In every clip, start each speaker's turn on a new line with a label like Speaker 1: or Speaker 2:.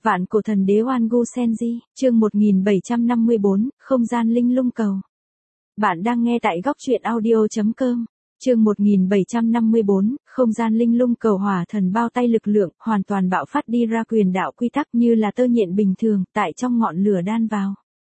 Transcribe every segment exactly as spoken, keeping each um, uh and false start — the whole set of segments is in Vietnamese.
Speaker 1: Vạn cổ thần đế Oan Gu Senji, chương một nghìn bảy trăm năm mươi bốn, không gian linh lung cầu. Bạn đang nghe tại góc truyện audio chấm com. Chương một nghìn bảy trăm năm mươi bốn, không gian linh lung cầu hỏa thần bao tay lực lượng, hoàn toàn bạo phát đi ra quyền đạo quy tắc như là tơ nhện bình thường, tại trong ngọn lửa đan vào.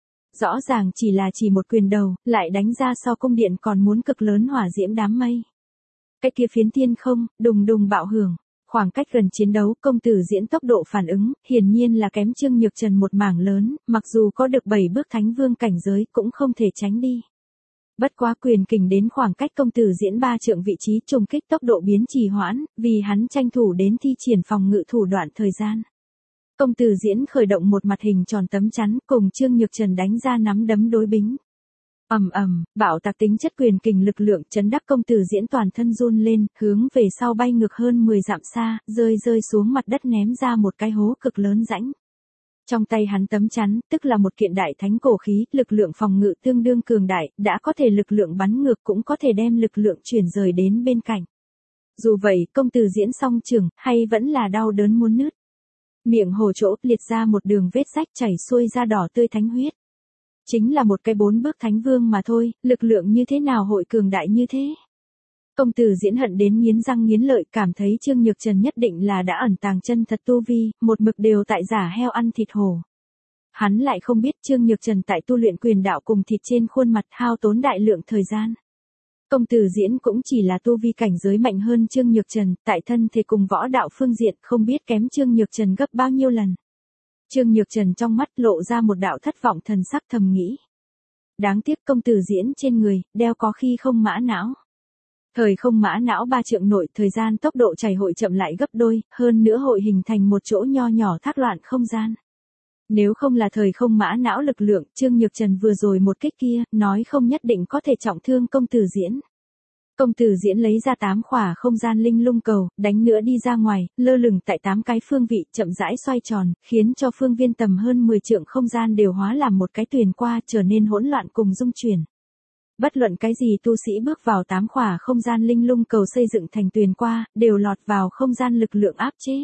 Speaker 1: Rõ ràng chỉ là chỉ một quyền đầu, lại đánh ra sau cung điện còn muốn cực lớn hỏa diễm đám mây. Cái kia phiến thiên không, đùng đùng bạo hưởng. Khoảng cách gần chiến đấu, công tử diễn tốc độ phản ứng, hiển nhiên là kém Trương Nhược Trần một mảng lớn, mặc dù có được bảy bước thánh vương cảnh giới cũng không thể tránh đi. Bất quá quyền kình đến khoảng cách công tử diễn ba trượng vị trí trùng kích tốc độ biến trì hoãn, vì hắn tranh thủ đến thi triển phòng ngự thủ đoạn thời gian. Công tử diễn khởi động một mặt hình tròn tấm chắn, cùng Trương Nhược Trần đánh ra nắm đấm đối bính. Ầm ầm, bạo tạc tính chất quyền kình lực lượng chấn đắc công tử diễn toàn thân run lên, hướng về sau bay ngược hơn mười dặm xa, rơi rơi xuống mặt đất ném ra một cái hố cực lớn rãnh. Trong tay hắn tấm chắn, tức là một kiện đại thánh cổ khí, lực lượng phòng ngự tương đương cường đại, đã có thể lực lượng bắn ngược cũng có thể đem lực lượng chuyển rời đến bên cạnh. Dù vậy, công tử diễn song trường, hay vẫn là đau đớn muốn nứt. Miệng hồ chỗ liệt ra một đường vết rách chảy xuôi ra đỏ tươi thánh huyết. Chính là một cái bốn bước thánh vương mà thôi, lực lượng như thế nào hội cường đại như thế. Công tử diễn hận đến nghiến răng nghiến lợi, cảm thấy Trương Nhược Trần nhất định là đã ẩn tàng chân thật tu vi, một mực đều tại giả heo ăn thịt hổ. Hắn lại không biết Trương Nhược Trần tại tu luyện quyền đạo cùng thịt trên khuôn mặt hao tốn đại lượng thời gian. Công tử diễn cũng chỉ là tu vi cảnh giới mạnh hơn Trương Nhược Trần, tại thân thể cùng võ đạo phương diện không biết kém Trương Nhược Trần gấp bao nhiêu lần. Trương Nhược Trần trong mắt lộ ra một đạo thất vọng thần sắc thầm nghĩ. Đáng tiếc công tử diễn trên người, đeo có khi không mã não. Thời không mã não ba trượng nội, thời gian tốc độ chảy hội chậm lại gấp đôi, hơn nữa hội hình thành một chỗ nho nhỏ thác loạn không gian. Nếu không là thời không mã não lực lượng, Trương Nhược Trần vừa rồi một kích kia, nói không nhất định có thể trọng thương công tử diễn. Công tử diễn lấy ra tám khỏa không gian linh lung cầu, đánh nữa đi ra ngoài, lơ lửng tại tám cái phương vị, chậm rãi xoay tròn, khiến cho phương viên tầm hơn mười trượng không gian đều hóa làm một cái tuyền qua, trở nên hỗn loạn cùng dung chuyển. Bất luận cái gì tu sĩ bước vào tám khỏa không gian linh lung cầu xây dựng thành tuyền qua, đều lọt vào không gian lực lượng áp chế.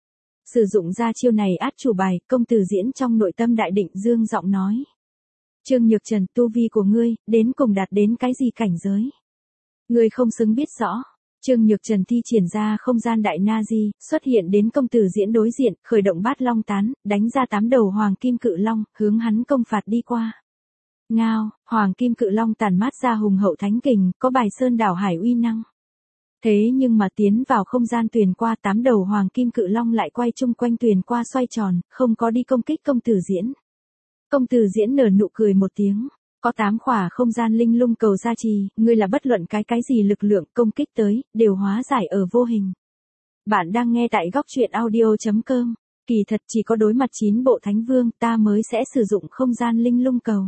Speaker 1: Sử dụng ra chiêu này át chủ bài, công tử diễn trong nội tâm đại định dương giọng nói. Trương Nhược Trần, tu vi của ngươi, đến cùng đạt đến cái gì cảnh giới? Ngươi không xứng biết rõ. Trương Nhược Trần thi triển ra không gian đại na di, xuất hiện đến công tử diễn đối diện, khởi động bát long tán, đánh ra tám đầu hoàng kim cự long, hướng hắn công phạt đi qua. Ngao, hoàng kim cự long tàn mát ra hùng hậu thánh kình, có bài sơn đảo hải uy năng. Thế nhưng mà tiến vào không gian tuyền qua, tám đầu hoàng kim cự long lại quay chung quanh tuyền qua xoay tròn, không có đi công kích công tử diễn. Công tử diễn nở nụ cười một tiếng. Có tám khỏa không gian linh lung cầu gia trì, ngươi là bất luận cái cái gì lực lượng công kích tới, đều hóa giải ở vô hình. Bạn đang nghe tại góc truyện audio chấm com. Kỳ thật chỉ có đối mặt chín bộ thánh vương ta mới sẽ sử dụng không gian linh lung cầu.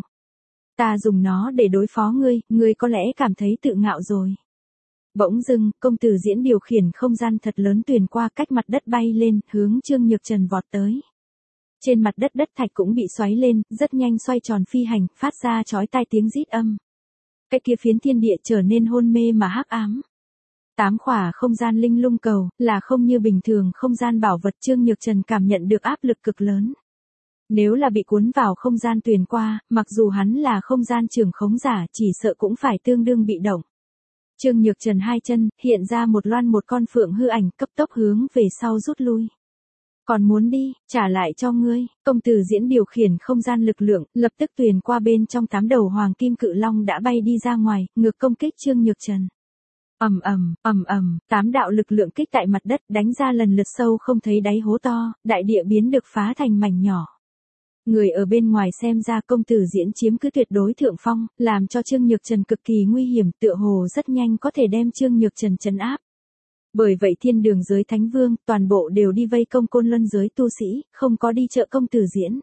Speaker 1: Ta dùng nó để đối phó ngươi, ngươi có lẽ cảm thấy tự ngạo rồi. Bỗng dưng, công tử diễn điều khiển không gian thật lớn tuyền qua cách mặt đất bay lên, hướng Trương Nhược Trần vọt tới. Trên mặt đất đất thạch cũng bị xoáy lên, rất nhanh xoay tròn phi hành, phát ra chói tai tiếng rít âm. Cái kia phiến thiên địa trở nên hôn mê mà hắc ám. Tám khỏa không gian linh lung cầu, là không như bình thường không gian bảo vật. Trương Nhược Trần cảm nhận được áp lực cực lớn. Nếu là bị cuốn vào không gian tuyền qua, mặc dù hắn là không gian trưởng khống giả, chỉ sợ cũng phải tương đương bị động. Trương Nhược Trần hai chân, hiện ra một loan một con phượng hư ảnh, cấp tốc hướng về sau rút lui. Còn muốn đi, trả lại cho ngươi. Công tử diễn điều khiển không gian lực lượng, lập tức tuyền qua bên trong tám đầu hoàng kim cự long đã bay đi ra ngoài, ngược công kích Trương Nhược Trần. Ầm ầm, ầm ầm, tám đạo lực lượng kích tại mặt đất, đánh ra lần lượt sâu không thấy đáy hố to, đại địa biến được phá thành mảnh nhỏ. Người ở bên ngoài xem ra công tử diễn chiếm cứ tuyệt đối thượng phong, làm cho Trương Nhược Trần cực kỳ nguy hiểm, tựa hồ rất nhanh có thể đem Trương Nhược Trần trấn áp. Bởi vậy thiên đường giới thánh vương, toàn bộ đều đi vây công côn luân giới tu sĩ, không có đi trợ công tử diễn.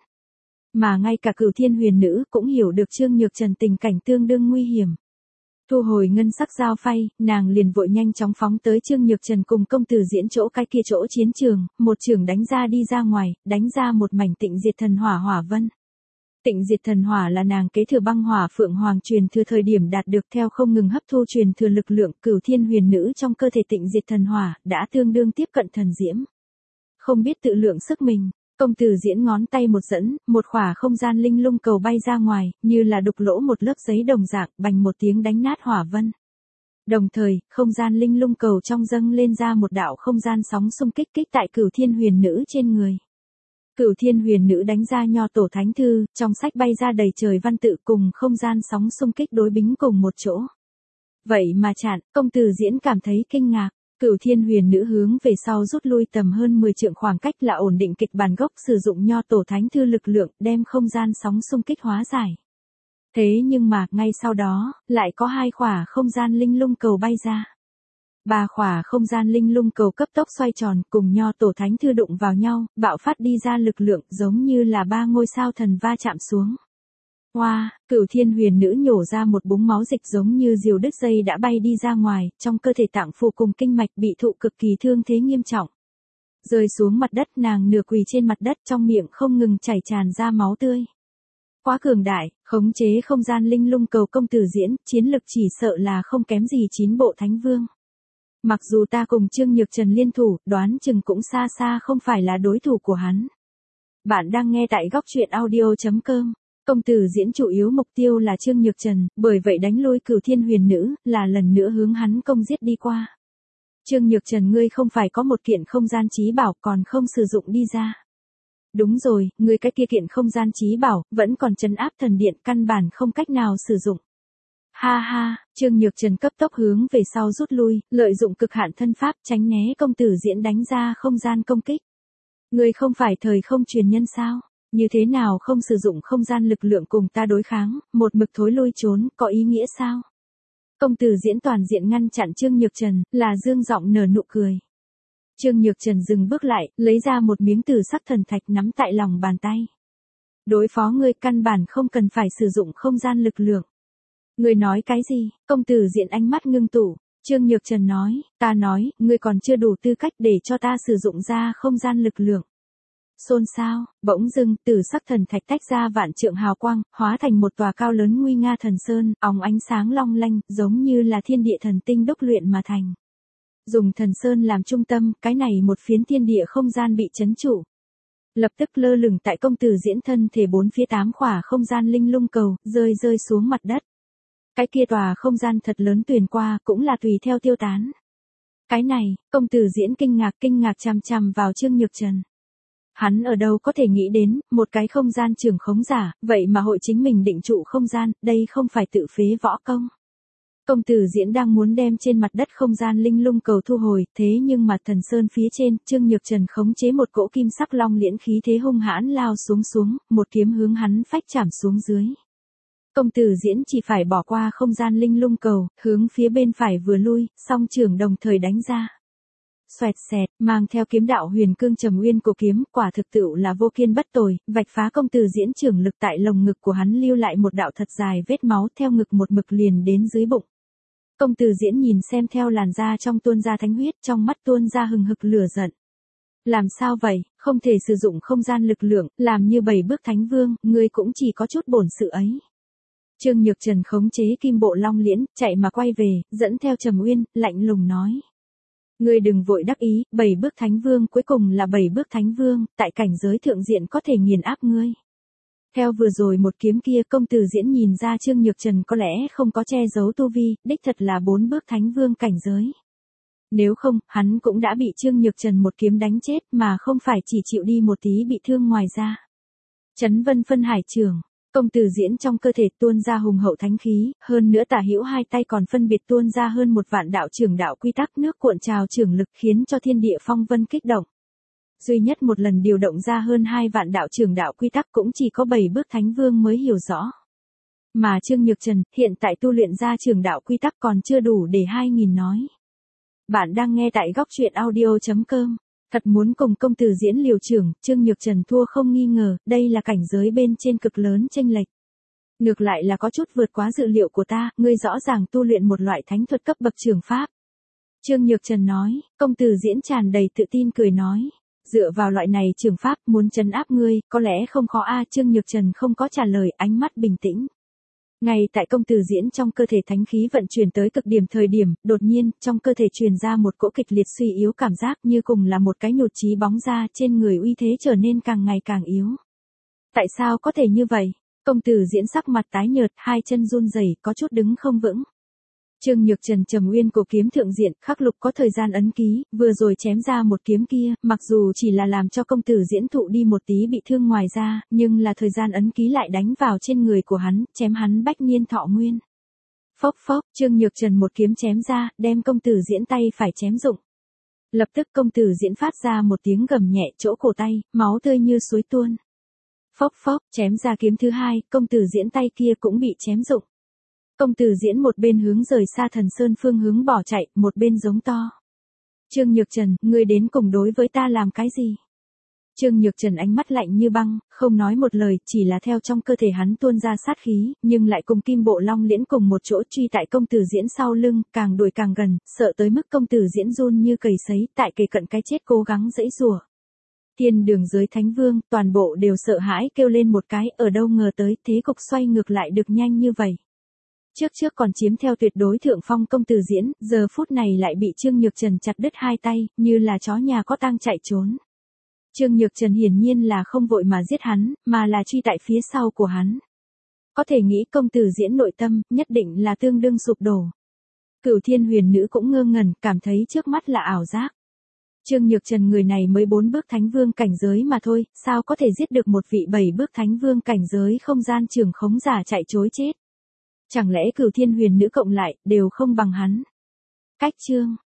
Speaker 1: Mà ngay cả Cửu Thiên Huyền Nữ cũng hiểu được Trương Nhược Trần tình cảnh tương đương nguy hiểm. Thu hồi ngân sắc dao phay, nàng liền vội nhanh chóng phóng tới Trương Nhược Trần cùng công tử diễn chỗ cái kia chỗ chiến trường, một trường đánh ra đi ra ngoài, đánh ra một mảnh tịnh diệt thần hỏa hỏa vân. Tịnh diệt thần hỏa là nàng kế thừa băng hỏa phượng hoàng truyền thừa thời điểm đạt được theo không ngừng hấp thu truyền thừa lực lượng. Cửu Thiên Huyền Nữ trong cơ thể tịnh diệt thần hỏa đã tương đương tiếp cận thần diễm. Không biết tự lượng sức mình, Công tử Diễn ngón tay một dẫn, một khỏa không gian linh lung cầu bay ra ngoài, như là đục lỗ một lớp giấy đồng dạng, bành một tiếng đánh nát hỏa vân. Đồng thời, không gian linh lung cầu trong dâng lên ra một đạo không gian sóng xung kích kích tại Cửu Thiên Huyền Nữ trên người. Cửu Thiên Huyền Nữ đánh ra nho tổ thánh thư, trong sách bay ra đầy trời văn tự cùng không gian sóng xung kích đối bính cùng một chỗ. Vậy mà chặn, công tử Diễn cảm thấy kinh ngạc. Cửu Thiên Huyền Nữ hướng về sau rút lui tầm hơn mười trượng, khoảng cách là ổn định kịch bản gốc, sử dụng nho tổ thánh thư lực lượng đem không gian sóng xung kích hóa giải. Thế nhưng mà, ngay sau đó, lại có hai khỏa không gian linh lung cầu bay ra. Ba khỏa không gian linh lung cầu cấp tốc xoay tròn, cùng nho tổ thánh thư đụng vào nhau, bạo phát đi ra lực lượng giống như là ba ngôi sao thần va chạm xuống. Hoa, wow, Cửu Thiên Huyền Nữ nhổ ra một búng máu dịch giống như diều đứt dây đã bay đi ra ngoài, trong cơ thể tạng phủ cùng kinh mạch bị thụ cực kỳ thương thế nghiêm trọng. Rơi xuống mặt đất, nàng nửa quỳ trên mặt đất, trong miệng không ngừng chảy tràn ra máu tươi. Quá cường đại, khống chế không gian linh lung cầu công tử Diễn, chiến lực chỉ sợ là không kém gì chín bộ thánh vương. Mặc dù ta cùng Trương Nhược Trần liên thủ, đoán chừng cũng xa xa không phải là đối thủ của hắn. Bạn đang nghe tại góc truyện audio chấm com. Công tử Diễn chủ yếu mục tiêu là Trương Nhược Trần, bởi vậy đánh lui Cửu Thiên Huyền Nữ, là lần nữa hướng hắn công giết đi qua. Trương Nhược Trần, ngươi không phải có một kiện không gian chí bảo còn không sử dụng đi ra. Đúng rồi, ngươi cái kia kiện không gian chí bảo, vẫn còn trấn áp thần điện, căn bản không cách nào sử dụng. Ha ha, Trương Nhược Trần cấp tốc hướng về sau rút lui, lợi dụng cực hạn thân pháp tránh né công tử Diễn đánh ra không gian công kích. Ngươi không phải thời không truyền nhân sao? Như thế nào không sử dụng không gian lực lượng cùng ta đối kháng, một mực thối lui trốn, có ý nghĩa sao? Công tử Diễn toàn diện ngăn chặn Trương Nhược Trần, là dương giọng nở nụ cười. Trương Nhược Trần dừng bước lại, lấy ra một miếng tử sắc thần thạch nắm tại lòng bàn tay. Đối phó ngươi căn bản không cần phải sử dụng không gian lực lượng. Ngươi nói cái gì? Công tử Diễn ánh mắt ngưng tụ. Trương Nhược Trần nói, ta nói, ngươi còn chưa đủ tư cách để cho ta sử dụng ra không gian lực lượng. Xôn xao, bỗng dưng, tử sắc thần thạch tách ra vạn trượng hào quang, hóa thành một tòa cao lớn nguy nga thần sơn, óng ánh sáng long lanh, giống như là thiên địa thần tinh đúc luyện mà thành. Dùng thần sơn làm trung tâm, cái này một phiến thiên địa không gian bị trấn trụ. Lập tức lơ lửng tại công tử Diễn thân thể bốn phía tám khỏa không gian linh lung cầu, rơi rơi xuống mặt đất. Cái kia tòa không gian thật lớn tuyền qua, cũng là tùy theo tiêu tán. Cái này, công tử Diễn kinh ngạc kinh ngạc chằm chằm vào Trương Nhược Trần. Hắn ở đâu có thể nghĩ đến, một cái không gian trưởng khống giả, vậy mà hội chính mình định trụ không gian, đây không phải tự phế võ công. Công tử Diễn đang muốn đem trên mặt đất không gian linh lung cầu thu hồi, thế nhưng mà thần sơn phía trên, Trương Nhược Trần khống chế một cỗ kim sắc long liễn khí thế hung hãn lao xuống xuống, một kiếm hướng hắn phách chạm xuống dưới. Công tử Diễn chỉ phải bỏ qua không gian linh lung cầu, hướng phía bên phải vừa lui, song trường đồng thời đánh ra. Xoẹt xẹt, mang theo kiếm đạo huyền cương trầm nguyên cổ kiếm, quả thực tựu là vô kiên bất tồi, vạch phá công tử Diễn trưởng lực tại lồng ngực của hắn lưu lại một đạo thật dài vết máu theo ngực một mực liền đến dưới bụng. Công tử Diễn nhìn xem theo làn da trong tuôn ra thánh huyết, trong mắt tuôn ra hừng hực lửa giận. Làm sao vậy, không thể sử dụng không gian lực lượng, làm như bảy bước thánh vương, ngươi cũng chỉ có chút bổn sự ấy. Trương Nhược Trần khống chế kim bộ long liễn, chạy mà quay về, dẫn theo Trầm Uyên, lạnh lùng nói. Ngươi đừng vội đắc ý, bảy bước thánh vương cuối cùng là bảy bước thánh vương, tại cảnh giới thượng diện có thể nghiền áp ngươi. Theo vừa rồi một kiếm kia, công tử Diễn nhìn ra Trương Nhược Trần có lẽ không có che giấu tu vi, đích thật là bốn bước thánh vương cảnh giới. Nếu không, hắn cũng đã bị Trương Nhược Trần một kiếm đánh chết mà không phải chỉ chịu đi một tí bị thương ngoài ra. Chấn Vân Phân Hải Trường. Công tử Diễn trong cơ thể tuôn ra hùng hậu thánh khí, hơn nữa tả hữu hai tay còn phân biệt tuôn ra hơn một vạn đạo trưởng đạo quy tắc, nước cuộn trào trưởng lực khiến cho thiên địa phong vân kích động. Duy nhất một lần điều động ra hơn hai vạn đạo trưởng đạo quy tắc cũng chỉ có bảy bước thánh vương mới hiểu rõ. Mà Trương Nhược Trần hiện tại tu luyện ra trưởng đạo quy tắc còn chưa đủ để hai nghìn nói. Bạn đang nghe tại góc truyện audio chấm com. Thật muốn cùng công tử Diễn liều trưởng, Trương Nhược Trần thua không nghi ngờ, đây là cảnh giới bên trên cực lớn chênh lệch. Ngược lại là có chút vượt quá dự liệu của ta, ngươi rõ ràng tu luyện một loại thánh thuật cấp bậc trường pháp. Trương Nhược Trần nói, công tử Diễn tràn đầy tự tin cười nói. Dựa vào loại này trường pháp muốn trấn áp ngươi, có lẽ không khó a. Trương Nhược Trần không có trả lời, ánh mắt bình tĩnh. Ngay tại công tử diễn trong cơ thể thánh khí vận chuyển tới cực điểm thời điểm, đột nhiên, trong cơ thể truyền ra một cỗ kịch liệt suy yếu cảm giác như cùng là một cái nhụt chí bóng ra trên người uy thế trở nên càng ngày càng yếu. Tại sao có thể như vậy? Công tử diễn sắc mặt tái nhợt, hai chân run rẩy, có chút đứng không vững. Trương Nhược Trần trầm nguyên cổ kiếm thượng diện, khắc lục có thời gian ấn ký, vừa rồi chém ra một kiếm kia, mặc dù chỉ là làm cho công tử diễn thụ đi một tí bị thương ngoài ra, nhưng là thời gian ấn ký lại đánh vào trên người của hắn, chém hắn bách niên thọ nguyên. Phốc phốc, Trương Nhược Trần một kiếm chém ra, đem công tử diễn tay phải chém rụng. Lập tức công tử diễn phát ra một tiếng gầm nhẹ chỗ cổ tay, máu tươi như suối tuôn. Phốc phốc, chém ra kiếm thứ hai, công tử diễn tay kia cũng bị chém rụng. Công tử diễn một bên hướng rời xa Thần Sơn phương hướng bỏ chạy, một bên giống to. Trương Nhược Trần, ngươi đến cùng đối với ta làm cái gì? Trương Nhược Trần ánh mắt lạnh như băng, không nói một lời, chỉ là theo trong cơ thể hắn tuôn ra sát khí, nhưng lại cùng Kim Bộ Long Liễn cùng một chỗ truy tại công tử diễn sau lưng, càng đuổi càng gần, sợ tới mức công tử diễn run như cầy sấy, tại kề cận cái chết cố gắng giãy giụa. Thiên đường dưới Thánh Vương, toàn bộ đều sợ hãi kêu lên một cái, ở đâu ngờ tới, thế cục xoay ngược lại được nhanh như vậy. Trước trước còn chiếm theo tuyệt đối thượng phong công tử diễn, giờ phút này lại bị Trương Nhược Trần chặt đứt hai tay, như là chó nhà có tang chạy trốn. Trương Nhược Trần hiển nhiên là không vội mà giết hắn, mà là truy tại phía sau của hắn. Có thể nghĩ công tử diễn nội tâm, nhất định là tương đương sụp đổ. Cửu Thiên Huyền Nữ cũng ngơ ngẩn, cảm thấy trước mắt là ảo giác. Trương Nhược Trần người này mới bốn bước Thánh Vương cảnh giới mà thôi, sao có thể giết được một vị bảy bước Thánh Vương cảnh giới không gian trường khống giả chạy trối chết. Chẳng lẽ Cửu Thiên Huyền Nữ cộng lại, đều không bằng hắn. Cách chương.